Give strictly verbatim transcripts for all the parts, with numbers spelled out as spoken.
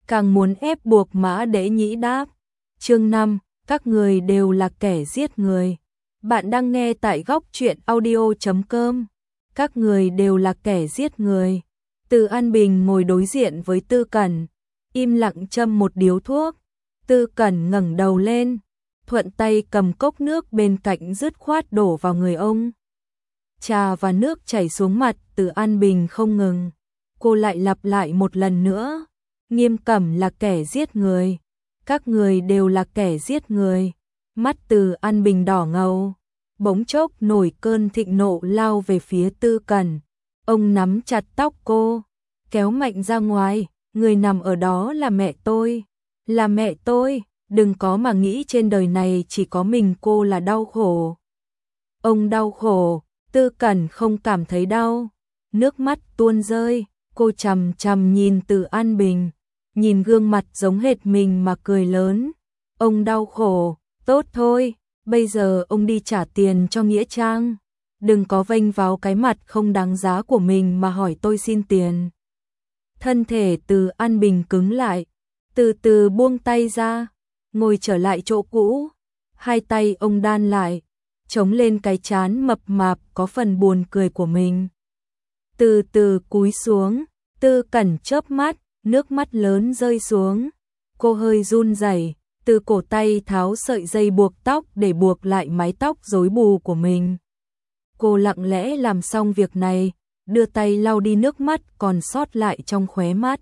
càng muốn ép buộc Mã Đễ Nhĩ đáp. Chương năm, các người đều là kẻ giết người. Bạn đang nghe tại góc truyện audio chấm com. Các người đều là kẻ giết người. Từ An Bình ngồi đối diện với Tư Cẩn, im lặng châm một điếu thuốc. Tư Cẩn ngẩng đầu lên, thuận tay cầm cốc nước bên cạnh dứt khoát đổ vào người ông. Trà và nước chảy xuống mặt Từ An Bình không ngừng. Cô lại lặp lại một lần nữa. Nghiêm Cẩm là kẻ giết người. Các người đều là kẻ giết người. Mắt Từ An Bình đỏ ngầu. Bỗng chốc nổi cơn thịnh nộ lao về phía Tư Cẩn. Ông nắm chặt tóc cô, kéo mạnh ra ngoài. Người nằm ở đó là mẹ tôi. Là mẹ tôi. Đừng có mà nghĩ trên đời này chỉ có mình cô là đau khổ. Ông đau khổ. Tư Cẩn không cảm thấy đau. Nước mắt tuôn rơi. Cô chằm chằm nhìn Từ An Bình, nhìn gương mặt giống hệt mình mà cười lớn. Ông đau khổ, tốt thôi, bây giờ ông đi trả tiền cho Nghĩa Trang. Đừng có vênh váo cái mặt không đáng giá của mình mà hỏi tôi xin tiền. Thân thể Từ An Bình cứng lại, từ từ buông tay ra, ngồi trở lại chỗ cũ. Hai tay ông đan lại, chống lên cái trán mập mạp có phần buồn cười của mình. Từ từ cúi xuống, Tư Cẩn chớp mắt, nước mắt lớn rơi xuống. Cô hơi run rẩy, từ cổ tay tháo sợi dây buộc tóc để buộc lại mái tóc rối bù của mình. Cô lặng lẽ làm xong việc này, đưa tay lau đi nước mắt còn sót lại trong khóe mắt.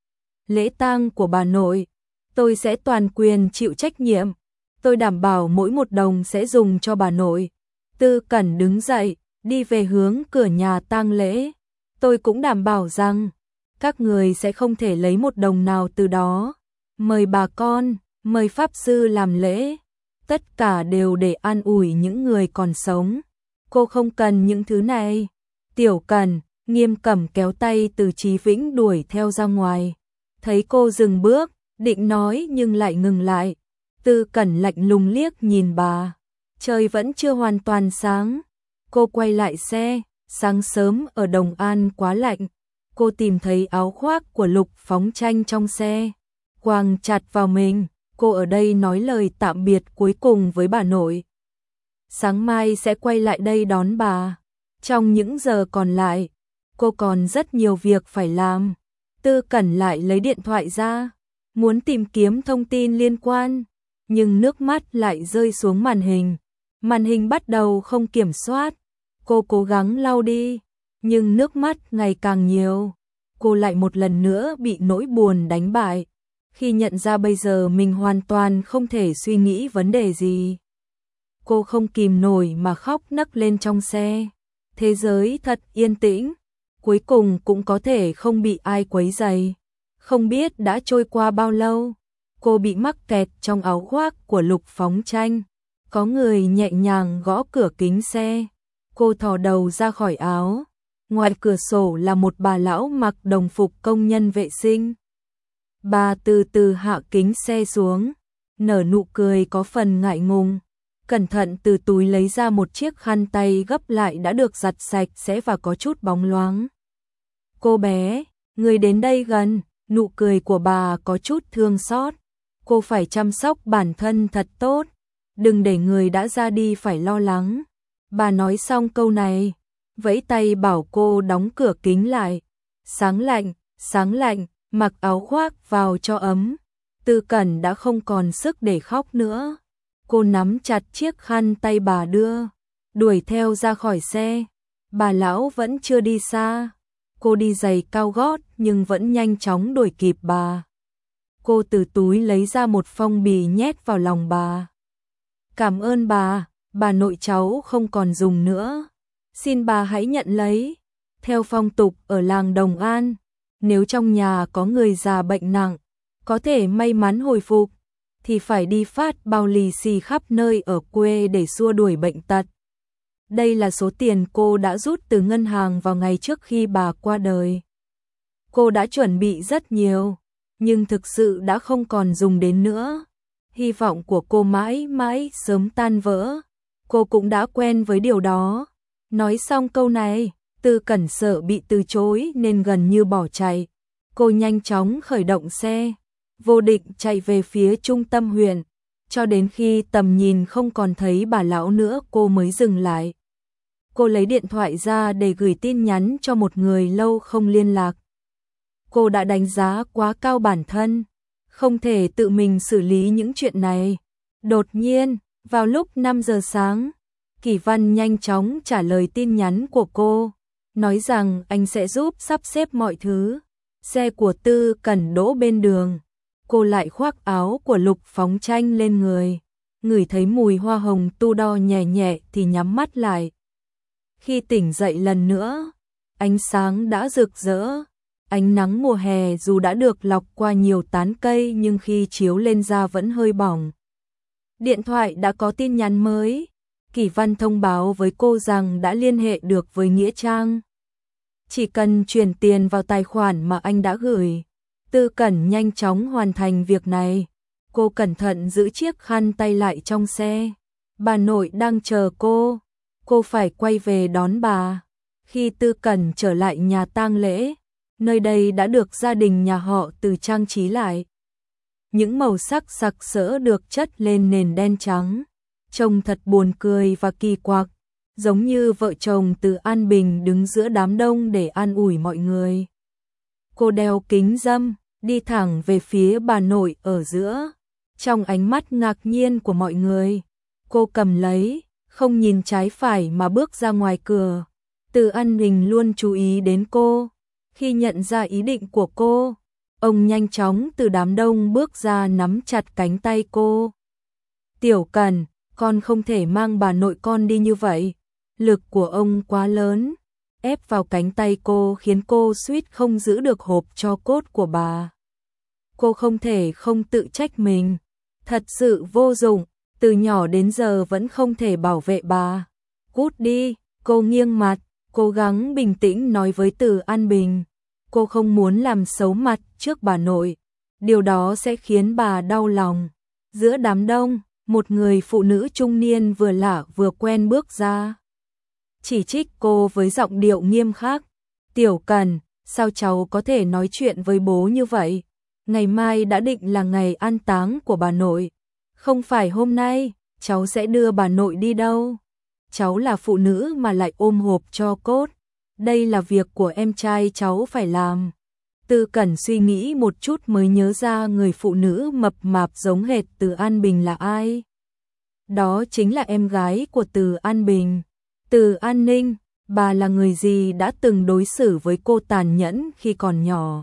Lễ tang của bà nội, tôi sẽ toàn quyền chịu trách nhiệm. Tôi đảm bảo mỗi một đồng sẽ dùng cho bà nội. Tư Cẩn đứng dậy, đi về hướng cửa nhà tang lễ. Tôi cũng đảm bảo rằng các người sẽ không thể lấy một đồng nào từ đó. Mời bà con, mời pháp sư làm lễ. Tất cả đều để an ủi những người còn sống. Cô không cần những thứ này. Tiểu Cẩn, Nghiêm Cẩm kéo tay Từ Chí Vĩnh đuổi theo ra ngoài. Thấy cô dừng bước, định nói nhưng lại ngừng lại. Tư Cẩn lạnh lùng liếc nhìn bà. Trời vẫn chưa hoàn toàn sáng. Cô quay lại xe. Sáng sớm ở Đồng An quá lạnh. Cô tìm thấy áo khoác của Lục Phóng Tranh trong xe, quàng chặt vào mình. Cô ở đây nói lời tạm biệt cuối cùng với bà nội. Sáng mai sẽ quay lại đây đón bà. Trong những giờ còn lại, cô còn rất nhiều việc phải làm. Tư Cẩn lại lấy điện thoại ra, muốn tìm kiếm thông tin liên quan, nhưng nước mắt lại rơi xuống màn hình. Màn hình bắt đầu không kiểm soát. Cô cố gắng lau đi, nhưng nước mắt ngày càng nhiều. Cô lại một lần nữa bị nỗi buồn đánh bại, khi nhận ra bây giờ mình hoàn toàn không thể suy nghĩ vấn đề gì. Cô không kìm nổi mà khóc nấc lên trong xe. Thế giới thật yên tĩnh, cuối cùng cũng có thể không bị ai quấy rầy. Không biết đã trôi qua bao lâu, cô bị mắc kẹt trong áo khoác của Lục Phóng Tranh. Có người nhẹ nhàng gõ cửa kính xe. Cô thò đầu ra khỏi áo. Ngoài cửa sổ là một bà lão mặc đồng phục công nhân vệ sinh. Bà từ từ hạ kính xe xuống, nở nụ cười có phần ngại ngùng. Cẩn thận từ túi lấy ra một chiếc khăn tay gấp lại đã được giặt sạch sẽ và có chút bóng loáng. Cô bé, người đến đây gần. Nụ cười của bà có chút thương xót. Cô phải chăm sóc bản thân thật tốt, đừng để người đã ra đi phải lo lắng. Bà nói xong câu này, vẫy tay bảo cô đóng cửa kính lại. Sáng lạnh, sáng lạnh, mặc áo khoác vào cho ấm. Tư Cẩn đã không còn sức để khóc nữa. Cô nắm chặt chiếc khăn tay bà đưa, đuổi theo ra khỏi xe. Bà lão vẫn chưa đi xa. Cô đi giày cao gót nhưng vẫn nhanh chóng đuổi kịp bà. Cô từ túi lấy ra một phong bì nhét vào lòng bà. Cảm ơn bà, bà nội cháu không còn dùng nữa. Xin bà hãy nhận lấy. Theo phong tục ở làng Đồng An, nếu trong nhà có người già bệnh nặng, có thể may mắn hồi phục, thì phải đi phát bao lì xì khắp nơi ở quê để xua đuổi bệnh tật. Đây là số tiền cô đã rút từ ngân hàng vào ngày trước khi bà qua đời. Cô đã chuẩn bị rất nhiều, nhưng thực sự đã không còn dùng đến nữa. Hy vọng của cô mãi mãi sớm tan vỡ. Cô cũng đã quen với điều đó. Nói xong câu này, Tư Cẩn sợ bị từ chối nên gần như bỏ chạy. Cô nhanh chóng khởi động xe, vô định chạy về phía trung tâm huyện, cho đến khi tầm nhìn không còn thấy bà lão nữa cô mới dừng lại. Cô lấy điện thoại ra để gửi tin nhắn cho một người lâu không liên lạc. Cô đã đánh giá quá cao bản thân, không thể tự mình xử lý những chuyện này. Đột nhiên, vào lúc năm giờ sáng, Kỷ Văn nhanh chóng trả lời tin nhắn của cô, nói rằng anh sẽ giúp sắp xếp mọi thứ. Xe của Tư Cẩn đỗ bên đường, cô lại khoác áo của Lục Phóng Tranh lên người, ngửi thấy mùi hoa hồng tu đo nhẹ nhẹ thì nhắm mắt lại. Khi tỉnh dậy lần nữa, ánh sáng đã rực rỡ, ánh nắng mùa hè dù đã được lọc qua nhiều tán cây nhưng khi chiếu lên da vẫn hơi bỏng. Điện thoại đã có tin nhắn mới, Kỷ Văn thông báo với cô rằng đã liên hệ được với Nghĩa Trang. Chỉ cần chuyển tiền vào tài khoản mà anh đã gửi, Tư Cẩn nhanh chóng hoàn thành việc này. Cô cẩn thận giữ chiếc khăn tay lại trong xe. Bà nội đang chờ cô, cô phải quay về đón bà. Khi Tư Cẩn trở lại nhà tang lễ, nơi đây đã được gia đình nhà họ Từ trang trí lại. Những màu sắc sặc sỡ được chất lên nền đen trắng, trông thật buồn cười và kỳ quặc, giống như vợ chồng Từ An Bình đứng giữa đám đông để an ủi mọi người. Cô đeo kính râm, đi thẳng về phía bà nội ở giữa. Trong ánh mắt ngạc nhiên của mọi người, cô cầm lấy, không nhìn trái phải mà bước ra ngoài cửa. Từ An Bình luôn chú ý đến cô. Khi nhận ra ý định của cô, ông nhanh chóng từ đám đông bước ra nắm chặt cánh tay cô. Tiểu Cẩn, con không thể mang bà nội con đi như vậy. Lực của ông quá lớn, ép vào cánh tay cô khiến cô suýt không giữ được hộp tro cốt của bà. Cô không thể không tự trách mình. Thật sự vô dụng, từ nhỏ đến giờ vẫn không thể bảo vệ bà. Cút đi, cô nghiêng mặt, cố gắng bình tĩnh nói với Từ An Bình. Cô không muốn làm xấu mặt trước bà nội, điều đó sẽ khiến bà đau lòng. Giữa đám đông, một người phụ nữ trung niên vừa lạ vừa quen bước ra, chỉ trích cô với giọng điệu nghiêm khắc. Tiểu Cẩn, sao cháu có thể nói chuyện với bố như vậy? Ngày mai đã định là ngày an táng của bà nội. Không phải hôm nay, cháu sẽ đưa bà nội đi đâu. Cháu là phụ nữ mà lại ôm hộp tro cốt. Đây là việc của em trai cháu phải làm. Tư Cẩn suy nghĩ một chút mới nhớ ra người phụ nữ mập mạp giống hệt Từ An Bình là ai. Đó chính là em gái của Từ An Bình, Từ An Ninh. Bà là người gì đã từng đối xử với cô tàn nhẫn khi còn nhỏ,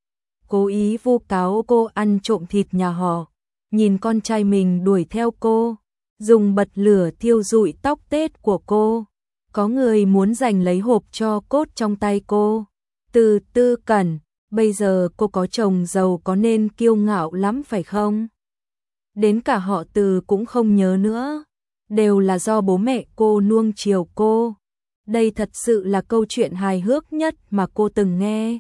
cố ý vu cáo cô ăn trộm thịt nhà họ, nhìn con trai mình đuổi theo cô, dùng bật lửa thiêu rụi tóc tết của cô. Có người muốn giành lấy hộp tro cốt trong tay cô. Từ Tư Cẩn, bây giờ cô có chồng giàu có nên kiêu ngạo lắm phải không? Đến cả họ Từ cũng không nhớ nữa, đều là do bố mẹ cô nuông chiều cô. Đây thật sự là câu chuyện hài hước nhất mà cô từng nghe.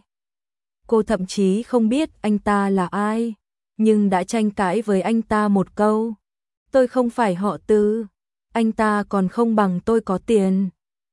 Cô thậm chí không biết anh ta là ai, nhưng đã tranh cãi với anh ta một câu. Tôi không phải họ Từ, anh ta còn không bằng tôi có tiền.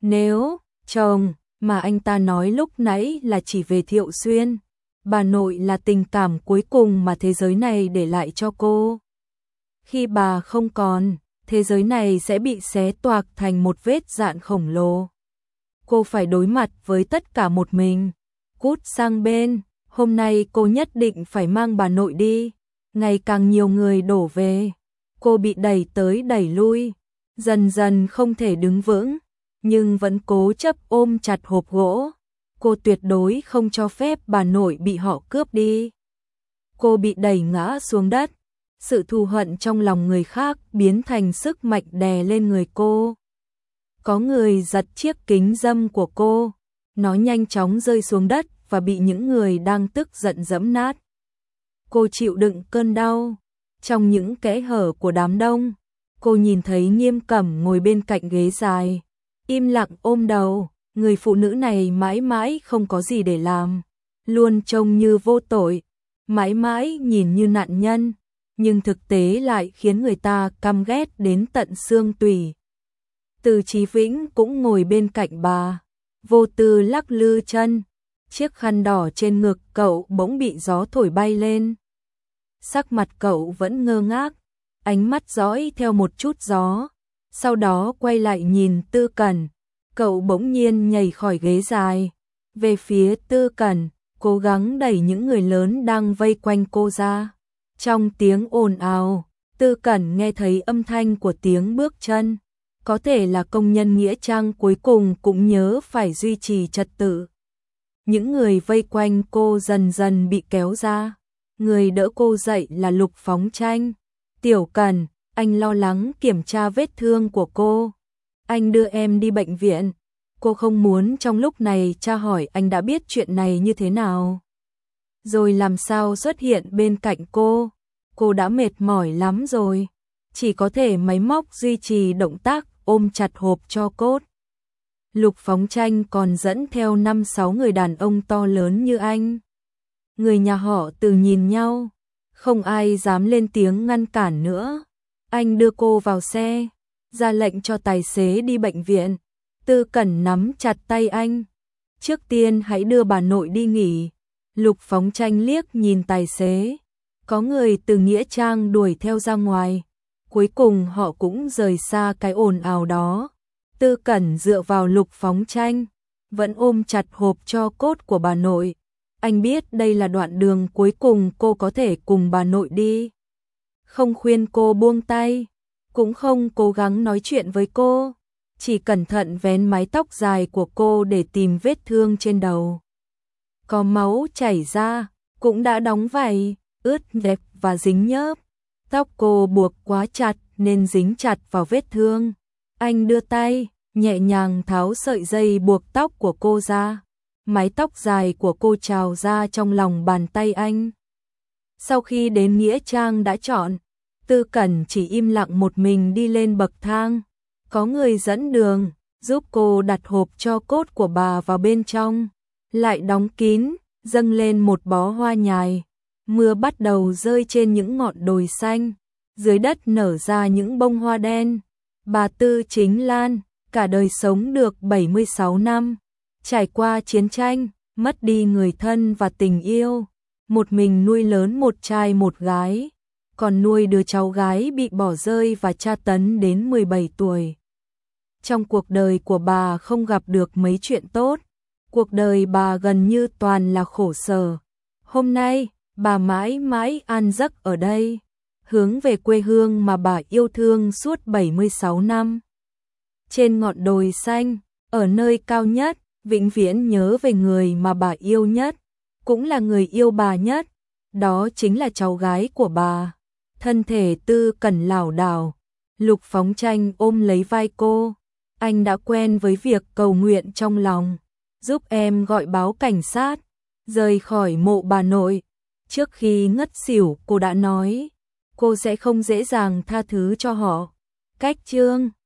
Nếu chồng mà anh ta nói lúc nãy là chỉ về Thiệu Xuyên, bà nội là tình cảm cuối cùng mà thế giới này để lại cho cô. Khi bà không còn, thế giới này sẽ bị xé toạc thành một vết rạn khổng lồ. Cô phải đối mặt với tất cả một mình. Cút sang bên, hôm nay cô nhất định phải mang bà nội đi. Ngày càng nhiều người đổ về, cô bị đẩy tới đẩy lui, dần dần không thể đứng vững, nhưng vẫn cố chấp ôm chặt hộp gỗ. Cô tuyệt đối không cho phép bà nội bị họ cướp đi. Cô bị đẩy ngã xuống đất, sự thù hận trong lòng người khác biến thành sức mạnh đè lên người cô. Có người giật chiếc kính râm của cô, nó nhanh chóng rơi xuống đất và bị những người đang tức giận giẫm nát. Cô chịu đựng cơn đau. Trong những kẽ hở của đám đông, cô nhìn thấy Nghiêm Cẩm ngồi bên cạnh ghế dài, im lặng ôm đầu. Người phụ nữ này mãi mãi không có gì để làm, luôn trông như vô tội, mãi mãi nhìn như nạn nhân, nhưng thực tế lại khiến người ta căm ghét đến tận xương tủy. Từ Chí Vĩnh cũng ngồi bên cạnh bà, vô tư lắc lư chân, chiếc khăn đỏ trên ngực cậu bỗng bị gió thổi bay lên. sắc mặt cậu vẫn ngơ ngác, ánh mắt dõi theo một chút gió, sau đó quay lại nhìn Tư Cẩn. Cậu bỗng nhiên nhảy khỏi ghế dài, về phía Tư Cẩn, cố gắng đẩy những người lớn đang vây quanh cô ra. Trong tiếng ồn ào, Tư Cẩn nghe thấy âm thanh của tiếng bước chân. Có thể là công nhân nghĩa trang cuối cùng cũng nhớ phải duy trì trật tự. Những người vây quanh cô dần dần bị kéo ra. Người đỡ cô dậy là Lục Phóng Tranh. Tiểu Cẩn, anh lo lắng kiểm tra vết thương của cô. Anh đưa em đi bệnh viện. Cô không muốn trong lúc này tra hỏi anh đã biết chuyện này như thế nào. Rồi làm sao xuất hiện bên cạnh cô. Cô đã mệt mỏi lắm rồi. Chỉ có thể máy móc duy trì động tác ôm chặt hộp tro cốt. Lục Phóng Tranh còn dẫn theo năm sáu người đàn ông to lớn như anh. Người nhà họ Từ nhìn nhau, không ai dám lên tiếng ngăn cản nữa. Anh đưa cô vào xe, ra lệnh cho tài xế đi bệnh viện. Tư Cẩn nắm chặt tay anh. Trước tiên hãy đưa bà nội đi nghỉ. Lục Phóng Tranh liếc nhìn tài xế. Có người từ nghĩa trang đuổi theo ra ngoài. Cuối cùng họ cũng rời xa cái ồn ào đó. Tư Cẩn dựa vào Lục Phóng Tranh, vẫn ôm chặt hộp tro cốt của bà nội. Anh biết đây là đoạn đường cuối cùng cô có thể cùng bà nội đi. Không khuyên cô buông tay, cũng không cố gắng nói chuyện với cô, chỉ cẩn thận vén mái tóc dài của cô để tìm vết thương trên đầu. Có máu chảy ra, cũng đã đóng vảy, ướt đẹp và dính nhớp. Tóc cô buộc quá chặt nên dính chặt vào vết thương. Anh đưa tay, nhẹ nhàng tháo sợi dây buộc tóc của cô ra. Mái tóc dài của cô trào ra trong lòng bàn tay anh. Sau khi đến nghĩa trang đã chọn, Tư Cẩn chỉ im lặng một mình đi lên bậc thang. Có người dẫn đường, giúp cô đặt hộp tro cốt của bà vào bên trong, lại đóng kín, dâng lên một bó hoa nhài. Mưa bắt đầu rơi trên những ngọn đồi xanh, dưới đất nở ra những bông hoa đen. Bà Tư Chính Lan, cả đời sống được bảy mươi sáu năm, trải qua chiến tranh, mất đi người thân và tình yêu, một mình nuôi lớn một trai một gái, còn nuôi đứa cháu gái bị bỏ rơi và tra tấn đến mười bảy tuổi. Trong cuộc đời của bà không gặp được mấy chuyện tốt, cuộc đời bà gần như toàn là khổ sở. Hôm nay, bà mãi mãi an giấc ở đây, hướng về quê hương mà bà yêu thương suốt bảy mươi sáu năm. Trên ngọn đồi xanh, ở nơi cao nhất, vĩnh viễn nhớ về người mà bà yêu nhất, cũng là người yêu bà nhất, đó chính là cháu gái của bà. Thân thể Tư Cẩn lảo đảo, Lục Phóng Tranh ôm lấy vai cô. Anh đã quen với việc cầu nguyện trong lòng, giúp em gọi báo cảnh sát, rời khỏi mộ bà nội. Trước khi ngất xỉu cô đã nói, cô sẽ không dễ dàng tha thứ cho họ. Cách chương